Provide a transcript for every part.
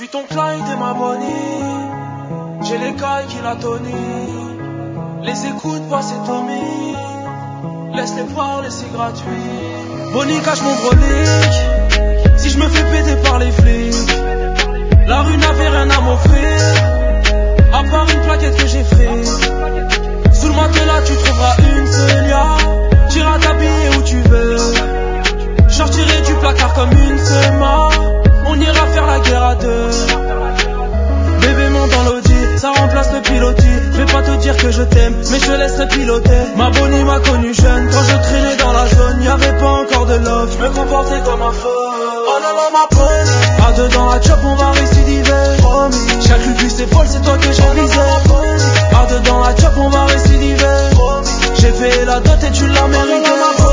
ton Clyde et ma Bonnie. J'ai les cailles qui la tonit. Les écoutes pas c'est Tommy. Laisse-les parler c'est gratuit. Bonnie cache mon brolic. Si je me fais péter par les flics, la rue n'avait rien à m'offrir, à part une plaquette que j'ai frise. Sous le matelas tu trouveras une Celia. T'iras t'habiller où tu veux. Sortirai du placard comme une sema. On ira faire la guerre à deux. Bébé monte dans l'audi, ça remplace le pilotis. Je vais pas te dire que je t'aime, mais je te laisserai piloter. Ma Bonnie m'a connu jeune, quand je traînais dans la zone, y'avait pas encore de love, je me comportais comme un feu. Oh non non ma Bonnie, à deux dans la chop on va récidiver. Chaque lui c'est folle, c'est toi que j'ai visé. À deux dans la chop on va récidiver. J'ai fait la dot et tu l'as mérité.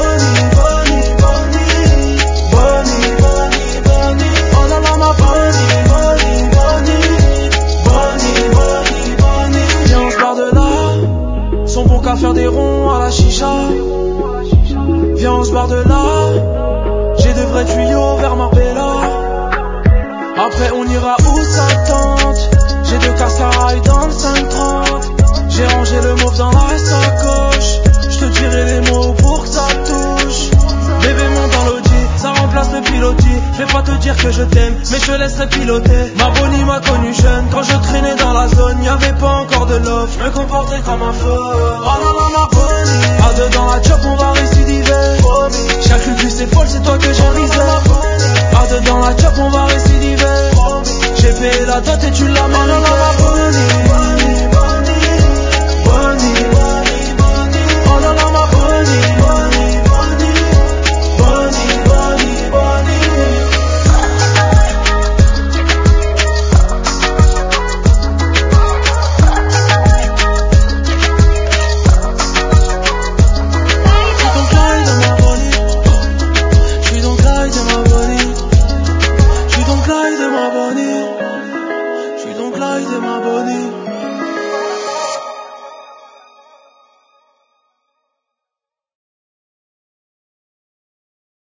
Qu'à faire des ronds à la chicha. Viens on se barre de là. J'ai de vrais tuyaux vers Marbella. Après on ira où ça tente. J'ai deux cascarailles dans le 530. J'ai rangé le mauve dans la sacoche. Je te dirai les mots pour que ça touche. Bébé monte dans l'audi, ça remplace le pilotis. Je vais pas te dire que je t'aime, mais je te laisserai piloter. Ma Bonnie m'a connu jeune, quand je traînais dans la zone, y'avait pas encore de love, je me comportais comme un feu. Oh non non ma Bonnie, à deux dans la chop on va récidiver. Chaque lui c'est folle, c'est toi que j'ai visé. À deux dans la chop on va récidiver. J'ai payé la dot et tu l'as mérité. Oh non non ma Bonnie, Bonnie, oh non non ma Bonnie. Clyde et ma Bonnie.